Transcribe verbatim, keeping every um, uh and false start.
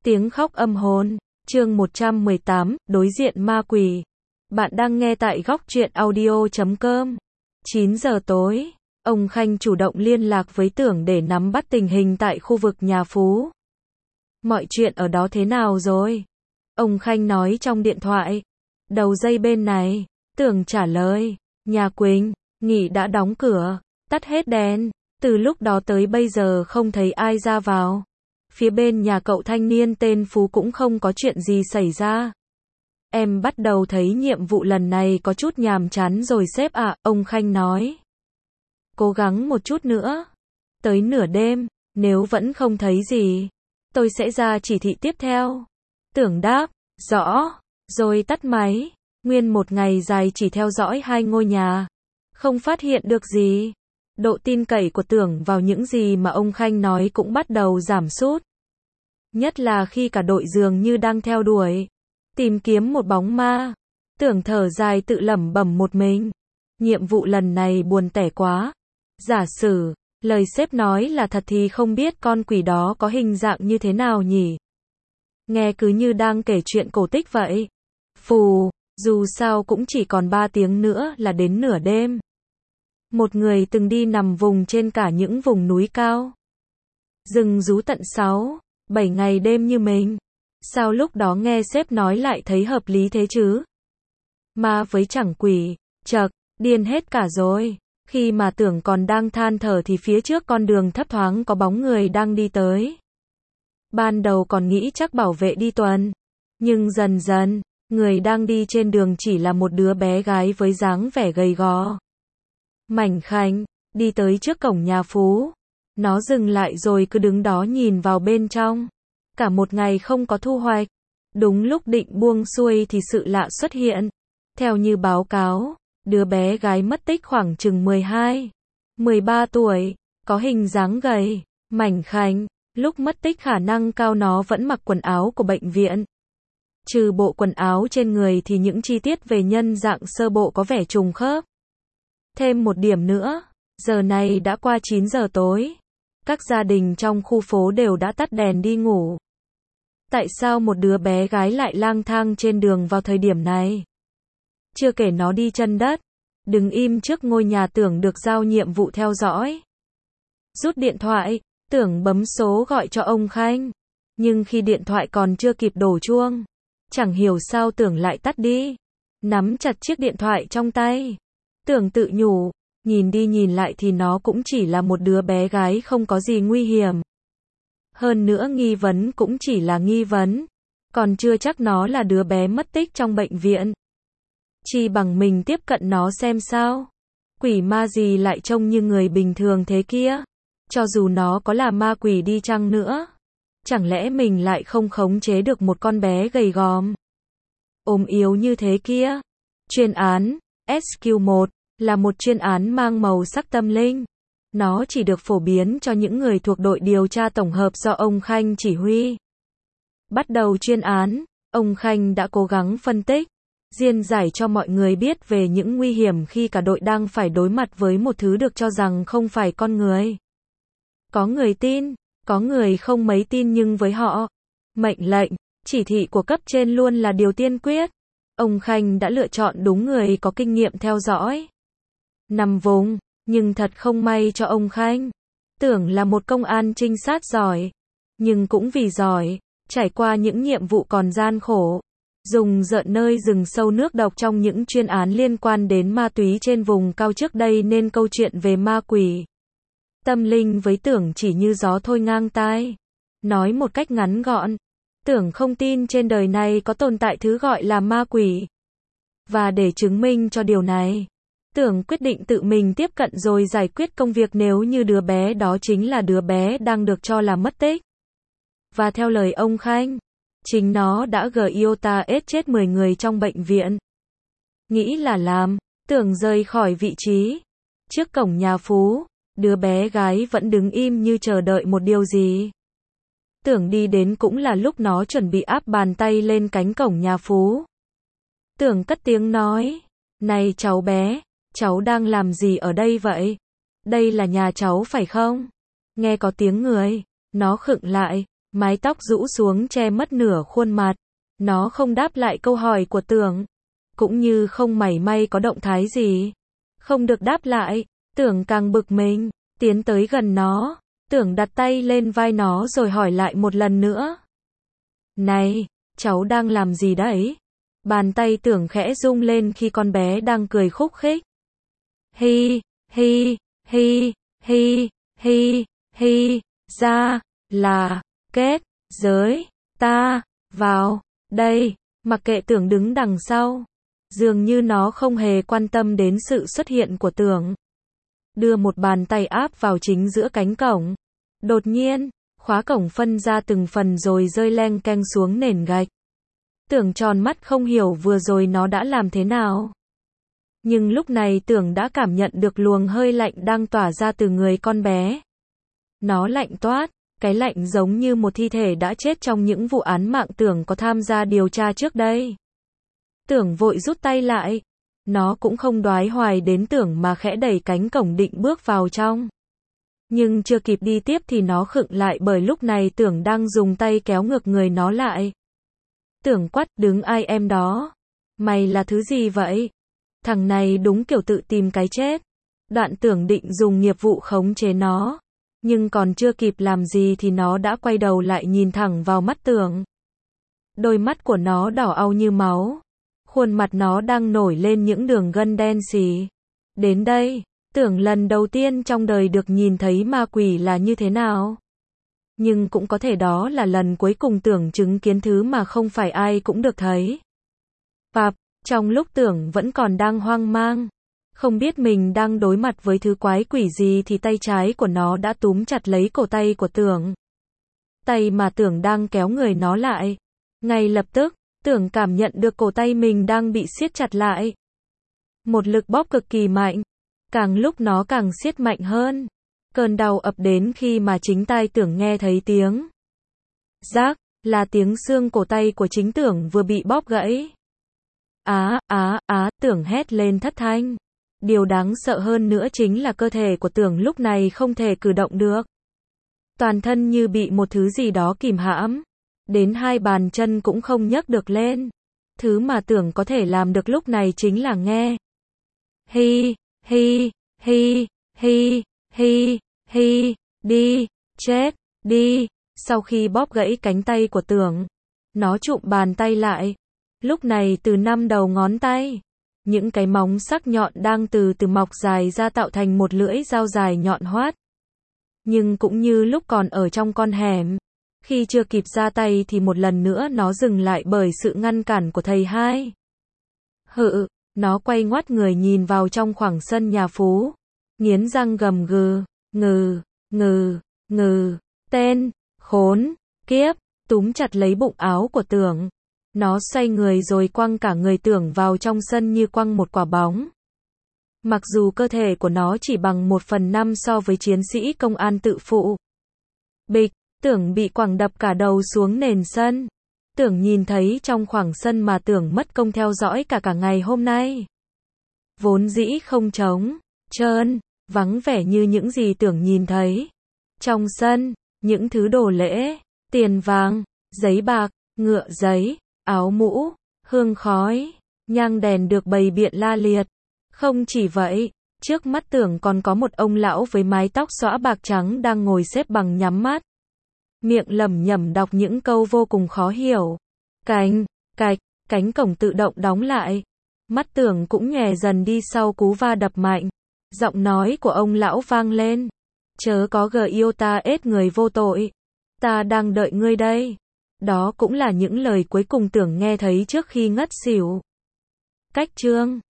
Tiếng khóc âm hồn, chương một trăm mười tám, đối diện ma quỷ. Bạn đang nghe tại góc truyện audio chấm com. chín giờ tối, ông Khanh chủ động liên lạc với Tưởng để nắm bắt tình hình tại khu vực nhà Phú. Mọi chuyện ở đó thế nào rồi? Ông Khanh nói trong điện thoại. Đầu dây bên này, Tưởng trả lời, nhà Quỳnh, nghỉ đã đóng cửa, tắt hết đèn, từ lúc đó tới bây giờ không thấy ai ra vào. Phía bên nhà cậu thanh niên tên Phú cũng không có chuyện gì xảy ra. Em bắt đầu thấy nhiệm vụ lần này có chút nhàm chán rồi sếp ạ, ông Khanh nói. Cố gắng một chút nữa. Tới nửa đêm, nếu vẫn không thấy gì, tôi sẽ ra chỉ thị tiếp theo. Tưởng đáp, rõ, rồi tắt máy. Nguyên một ngày dài chỉ theo dõi hai ngôi nhà. Không phát hiện được gì. Độ tin cậy của Tưởng vào những gì mà ông Khanh nói cũng bắt đầu giảm sút. Nhất là khi cả đội dường như đang theo đuổi, tìm kiếm một bóng ma. Tưởng thở dài tự lẩm bẩm một mình. Nhiệm vụ lần này buồn tẻ quá. Giả sử, lời sếp nói là thật thì không biết con quỷ đó có hình dạng như thế nào nhỉ? Nghe cứ như đang kể chuyện cổ tích vậy. Phù, dù sao cũng chỉ còn ba tiếng nữa là đến nửa đêm. Một người từng đi nằm vùng trên cả những vùng núi cao. Rừng rú tận sáu, bảy ngày đêm như mình. Sao lúc đó nghe sếp nói lại thấy hợp lý thế chứ? Ma với chẳng quỷ, chậc, điên hết cả rồi. Khi mà Tưởng còn đang than thở thì phía trước con đường thấp thoáng có bóng người đang đi tới. Ban đầu còn nghĩ chắc bảo vệ đi tuần. Nhưng dần dần, người đang đi trên đường chỉ là một đứa bé gái với dáng vẻ gầy gò. Mảnh khảnh, đi tới trước cổng nhà Phú. Nó dừng lại rồi cứ đứng đó nhìn vào bên trong. Cả một ngày không có thu hoạch. Đúng lúc định buông xuôi thì sự lạ xuất hiện. Theo như báo cáo, đứa bé gái mất tích khoảng chừng mười hai, mười ba tuổi, có hình dáng gầy, mảnh khảnh. Lúc mất tích khả năng cao nó vẫn mặc quần áo của bệnh viện. Trừ bộ quần áo trên người thì những chi tiết về nhân dạng sơ bộ có vẻ trùng khớp. Thêm một điểm nữa, giờ này đã qua chín giờ tối. Các gia đình trong khu phố đều đã tắt đèn đi ngủ. Tại sao một đứa bé gái lại lang thang trên đường vào thời điểm này? Chưa kể nó đi chân đất, đứng im trước ngôi nhà Tưởng được giao nhiệm vụ theo dõi. Rút điện thoại, Tưởng bấm số gọi cho ông Khanh. Nhưng khi điện thoại còn chưa kịp đổ chuông, chẳng hiểu sao Tưởng lại tắt đi. Nắm chặt chiếc điện thoại trong tay. Tưởng tự nhủ, nhìn đi nhìn lại thì nó cũng chỉ là một đứa bé gái không có gì nguy hiểm. Hơn nữa nghi vấn cũng chỉ là nghi vấn. Còn chưa chắc nó là đứa bé mất tích trong bệnh viện. Chỉ bằng mình tiếp cận nó xem sao. Quỷ ma gì lại trông như người bình thường thế kia. Cho dù nó có là ma quỷ đi chăng nữa. Chẳng lẽ mình lại không khống chế được một con bé gầy gòm, ốm yếu như thế kia. Chuyên án ét quy một là một chuyên án mang màu sắc tâm linh. Nó chỉ được phổ biến cho những người thuộc đội điều tra tổng hợp do ông Khanh chỉ huy. Bắt đầu chuyên án, ông Khanh đã cố gắng phân tích, diễn giải cho mọi người biết về những nguy hiểm khi cả đội đang phải đối mặt với một thứ được cho rằng không phải con người. Có người tin, có người không mấy tin nhưng với họ, mệnh lệnh, chỉ thị của cấp trên luôn là điều tiên quyết. Ông Khanh đã lựa chọn đúng người có kinh nghiệm theo dõi. Nằm vùng, nhưng thật không may cho ông Khanh. Tưởng là một công an trinh sát giỏi. Nhưng cũng vì giỏi, trải qua những nhiệm vụ còn gian khổ. Dùng rợn nơi rừng sâu nước độc trong những chuyên án liên quan đến ma túy trên vùng cao trước đây nên câu chuyện về ma quỷ, tâm linh với Tưởng chỉ như gió thôi ngang tai. Nói một cách ngắn gọn, Tưởng không tin trên đời này có tồn tại thứ gọi là ma quỷ. Và để chứng minh cho điều này, Tưởng quyết định tự mình tiếp cận rồi giải quyết công việc nếu như đứa bé đó chính là đứa bé đang được cho là mất tích. Và theo lời ông Khanh, chính nó đã gây iota ết chết mười người trong bệnh viện. Nghĩ là làm, Tưởng rời khỏi vị trí. Trước cổng nhà Phú, đứa bé gái vẫn đứng im như chờ đợi một điều gì. Tưởng đi đến cũng là lúc nó chuẩn bị áp bàn tay lên cánh cổng nhà Phú. Tưởng cất tiếng nói, này cháu bé, cháu đang làm gì ở đây vậy? Đây là nhà cháu phải không? Nghe có tiếng người, nó khựng lại, mái tóc rũ xuống che mất nửa khuôn mặt. Nó không đáp lại câu hỏi của Tưởng, cũng như không mảy may có động thái gì. Không được đáp lại, Tưởng càng bực mình, tiến tới gần nó. Tưởng đặt tay lên vai nó rồi hỏi lại một lần nữa. Này, cháu đang làm gì đấy? Bàn tay Tưởng khẽ rung lên khi con bé đang cười khúc khích. Hi, hi, hi, hi, hi, hi, ra, là, kết, giới, ta, vào, đây, mặc kệ Tưởng đứng đằng sau. Dường như nó không hề quan tâm đến sự xuất hiện của Tưởng. Đưa một bàn tay áp vào chính giữa cánh cổng. Đột nhiên, khóa cổng phân ra từng phần rồi rơi leng keng xuống nền gạch. Tưởng tròn mắt không hiểu vừa rồi nó đã làm thế nào. Nhưng lúc này Tưởng đã cảm nhận được luồng hơi lạnh đang tỏa ra từ người con bé. Nó lạnh toát, cái lạnh giống như một thi thể đã chết trong những vụ án mạng Tưởng có tham gia điều tra trước đây. Tưởng vội rút tay lại. Nó cũng không đoái hoài đến Tưởng mà khẽ đẩy cánh cổng định bước vào trong. Nhưng chưa kịp đi tiếp thì nó khựng lại bởi lúc này Tưởng đang dùng tay kéo ngược người nó lại. Tưởng quát, đứng ai em đó? Mày là thứ gì vậy? Thằng này đúng kiểu tự tìm cái chết. Đoạn Tưởng định dùng nghiệp vụ khống chế nó. Nhưng còn chưa kịp làm gì thì nó đã quay đầu lại nhìn thẳng vào mắt Tưởng. Đôi mắt của nó đỏ au như máu. Khuôn mặt nó đang nổi lên những đường gân đen xì. Đến đây, Tưởng lần đầu tiên trong đời được nhìn thấy ma quỷ là như thế nào. Nhưng cũng có thể đó là lần cuối cùng Tưởng chứng kiến thứ mà không phải ai cũng được thấy. Pap, trong lúc Tưởng vẫn còn đang hoang mang, không biết mình đang đối mặt với thứ quái quỷ gì thì tay trái của nó đã túm chặt lấy cổ tay của Tưởng. Tay mà Tưởng đang kéo người nó lại. Ngay lập tức, Tưởng cảm nhận được cổ tay mình đang bị siết chặt lại. Một lực bóp cực kỳ mạnh. Càng lúc nó càng siết mạnh hơn. Cơn đau ập đến khi mà chính tai Tưởng nghe thấy tiếng rác, là tiếng xương cổ tay của chính Tưởng vừa bị bóp gãy. Á, á, á, Tưởng hét lên thất thanh. Điều đáng sợ hơn nữa chính là cơ thể của Tưởng lúc này không thể cử động được. Toàn thân như bị một thứ gì đó kìm hãm. Đến hai bàn chân cũng không nhấc được lên. Thứ mà Tưởng có thể làm được lúc này chính là nghe. Hi, hi, hi, hi, hi, hi, đi, chết, đi. Sau khi bóp gãy cánh tay của Tưởng, nó chụm bàn tay lại. Lúc này từ năm đầu ngón tay, những cái móng sắc nhọn đang từ từ mọc dài ra tạo thành một lưỡi dao dài nhọn hoắt. Nhưng cũng như lúc còn ở trong con hẻm, khi chưa kịp ra tay thì một lần nữa nó dừng lại bởi sự ngăn cản của thầy hai. Hự, nó quay ngoắt người nhìn vào trong khoảng sân nhà Phú, nghiến răng gầm gừ, ngừ, ngừ, ngừ, tên, khốn, kiếp, túm chặt lấy bụng áo của Tưởng. Nó xoay người rồi quăng cả người Tưởng vào trong sân như quăng một quả bóng. Mặc dù cơ thể của nó chỉ bằng một phần năm so với chiến sĩ công an tự phụ. Bịch, Tưởng bị quẳng đập cả đầu xuống nền sân. Tưởng nhìn thấy trong khoảng sân mà Tưởng mất công theo dõi cả cả ngày hôm nay. Vốn dĩ không trống, trơn, vắng vẻ như những gì Tưởng nhìn thấy. Trong sân, những thứ đồ lễ, tiền vàng, giấy bạc, ngựa giấy, áo mũ, hương khói, nhang đèn được bày biện la liệt. Không chỉ vậy, trước mắt Tưởng còn có một ông lão với mái tóc xõa bạc trắng đang ngồi xếp bằng nhắm mắt. Miệng lẩm nhẩm đọc những câu vô cùng khó hiểu. Cánh, cạch, cánh cổng tự động đóng lại. Mắt Tưởng cũng nhòe dần đi sau cú va đập mạnh. Giọng nói của ông lão vang lên. Chớ có gờ yêu ta ết người vô tội. Ta đang đợi ngươi đây. Đó cũng là những lời cuối cùng Tưởng nghe thấy trước khi ngất xỉu. Cách chương